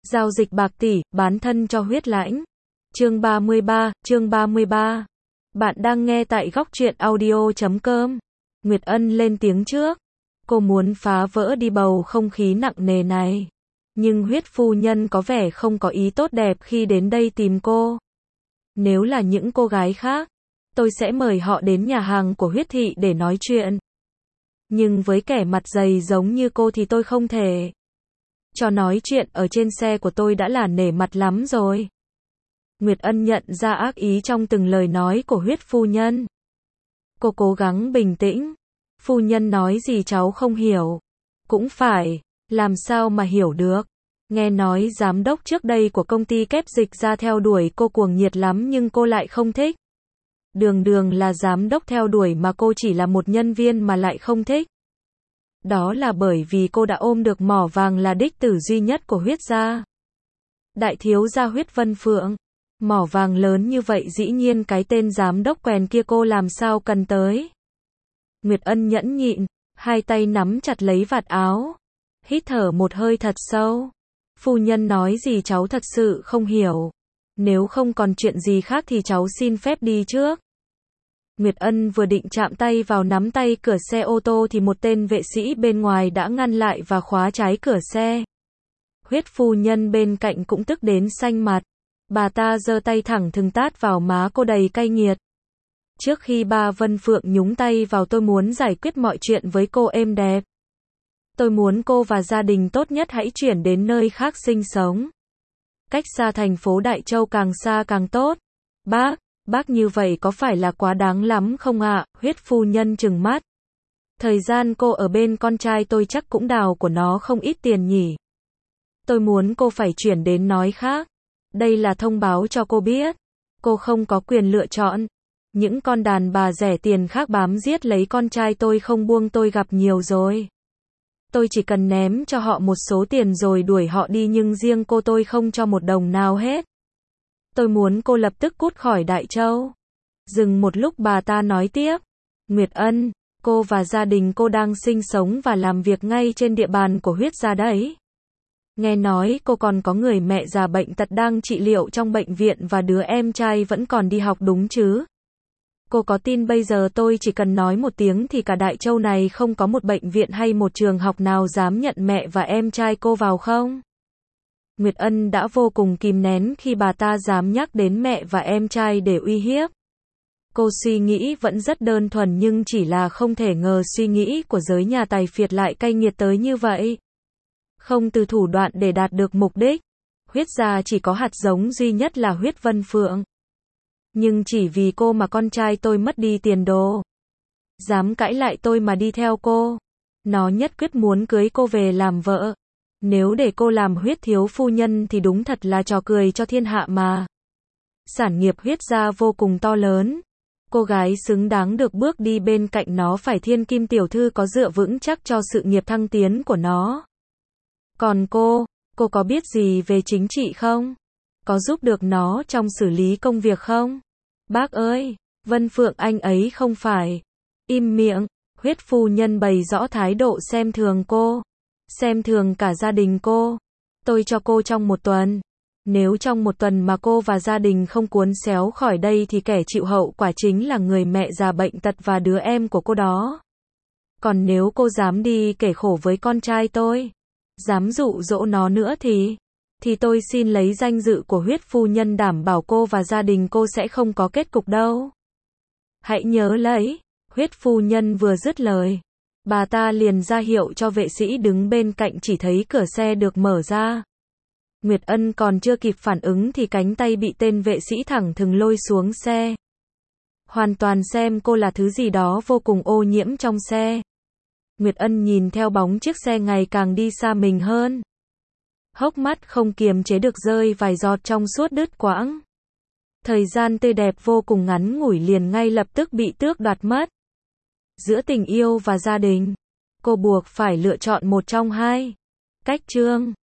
Giao dịch bạc tỷ, bán thân cho huyết lãnh. Chương 33. Bạn đang nghe tại góc truyện audio.com. Nguyệt Ân lên tiếng trước. Cô muốn phá vỡ đi bầu không khí nặng nề này. Nhưng huyết phu nhân có vẻ không có ý tốt đẹp khi đến đây tìm cô. Nếu là những cô gái khác, tôi sẽ mời họ đến nhà hàng của huyết thị để nói chuyện. Nhưng với kẻ mặt dày giống như cô thì tôi không thể. Cho nói chuyện ở trên xe của tôi đã là nể mặt lắm rồi. Nguyệt Ân nhận ra ác ý trong từng lời nói của huyết phu nhân. Cô cố gắng bình tĩnh. Phu nhân nói gì cháu không hiểu. Cũng phải, làm sao mà hiểu được. Nghe nói giám đốc trước đây của công ty kép dịch ra theo đuổi cô cuồng nhiệt lắm nhưng cô lại không thích. Đường là giám đốc theo đuổi mà cô chỉ là một nhân viên mà lại không thích. Đó là bởi vì cô đã ôm được mỏ vàng là đích tử duy nhất của huyết gia. Đại thiếu gia Huyết Vân Phượng. Mỏ vàng lớn như vậy dĩ nhiên cái tên giám đốc quèn kia cô làm sao cần tới. Nguyệt Ân nhẫn nhịn, hai tay nắm chặt lấy vạt áo. Hít thở một hơi thật sâu. Phu nhân nói gì cháu thật sự không hiểu. Nếu không còn chuyện gì khác thì cháu xin phép đi trước. Nguyệt Ân vừa định chạm tay vào nắm tay cửa xe ô tô thì một tên vệ sĩ bên ngoài đã ngăn lại và khóa trái cửa xe. Huyết phu nhân bên cạnh cũng tức đến xanh mặt. Bà ta giơ tay thẳng thừng tát vào má cô đầy cay nghiệt. Trước khi bà Vân Phượng nhúng tay vào tôi muốn giải quyết mọi chuyện với cô êm đẹp. Tôi muốn cô và gia đình tốt nhất hãy chuyển đến nơi khác sinh sống. Cách xa thành phố Đại Châu càng xa càng tốt. Bác như vậy có phải là quá đáng lắm không ạ? Huyết phu nhân trừng mắt. Thời gian cô ở bên con trai tôi chắc cũng đào của nó không ít tiền nhỉ. Tôi muốn cô phải chuyển đến nói khác. Đây là thông báo cho cô biết. Cô không có quyền lựa chọn. Những con đàn bà rẻ tiền khác bám giết lấy con trai tôi không buông tôi gặp nhiều rồi. Tôi chỉ cần ném cho họ một số tiền rồi đuổi họ đi nhưng riêng cô tôi không cho một đồng nào hết. Tôi muốn cô lập tức cút khỏi Đại Châu. Dừng một lúc bà ta nói tiếp. Nguyệt Ân, cô và gia đình cô đang sinh sống và làm việc ngay trên địa bàn của huyết gia đấy. Nghe nói cô còn có người mẹ già bệnh tật đang trị liệu trong bệnh viện và đứa em trai vẫn còn đi học đúng chứ? Cô có tin bây giờ tôi chỉ cần nói một tiếng thì cả Đại Châu này không có một bệnh viện hay một trường học nào dám nhận mẹ và em trai cô vào không? Nguyệt Ân đã vô cùng kìm nén khi bà ta dám nhắc đến mẹ và em trai để uy hiếp. Cô suy nghĩ vẫn rất đơn thuần nhưng chỉ là không thể ngờ suy nghĩ của giới nhà tài phiệt lại cay nghiệt tới như vậy. Không từ thủ đoạn để đạt được mục đích. Huyết gia chỉ có hạt giống duy nhất là Huyết Vân Phượng. Nhưng chỉ vì cô mà con trai tôi mất đi tiền đồ. Dám cãi lại tôi mà đi theo cô. Nó nhất quyết muốn cưới cô về làm vợ. Nếu để cô làm huyết thiếu phu nhân thì đúng thật là trò cười cho thiên hạ mà. Sản nghiệp huyết gia vô cùng to lớn. Cô gái xứng đáng được bước đi bên cạnh nó phải thiên kim tiểu thư có dựa vững chắc cho sự nghiệp thăng tiến của nó. Còn cô có biết gì về chính trị không? Có giúp được nó trong xử lý công việc không? Bác ơi, Vân Phượng anh ấy không phải. Im miệng, huyết phu nhân bày rõ thái độ xem thường cô. Xem thường cả gia đình cô. Tôi cho cô trong một tuần. Nếu trong một tuần mà cô và gia đình không cuốn xéo khỏi đây thì kẻ chịu hậu quả chính là người mẹ già bệnh tật và đứa em của cô đó. Còn nếu cô dám đi kể khổ với con trai tôi, dám dụ dỗ nó nữa thì tôi xin lấy danh dự của huyết phu nhân đảm bảo cô và gia đình cô sẽ không có kết cục đâu. Hãy nhớ lấy. Huyết phu nhân vừa dứt lời, bà ta liền ra hiệu cho vệ sĩ đứng bên cạnh chỉ thấy cửa xe được mở ra. Nguyệt Ân còn chưa kịp phản ứng thì cánh tay bị tên vệ sĩ thẳng thừng lôi xuống xe. Hoàn toàn xem cô là thứ gì đó vô cùng ô nhiễm trong xe. Nguyệt Ân nhìn theo bóng chiếc xe ngày càng đi xa mình hơn. Hốc mắt không kiềm chế được rơi vài giọt trong suốt đứt quãng. Thời gian tươi đẹp vô cùng ngắn ngủi liền ngay lập tức bị tước đoạt mất. Giữa tình yêu và gia đình, cô buộc phải lựa chọn một trong hai. Cách chương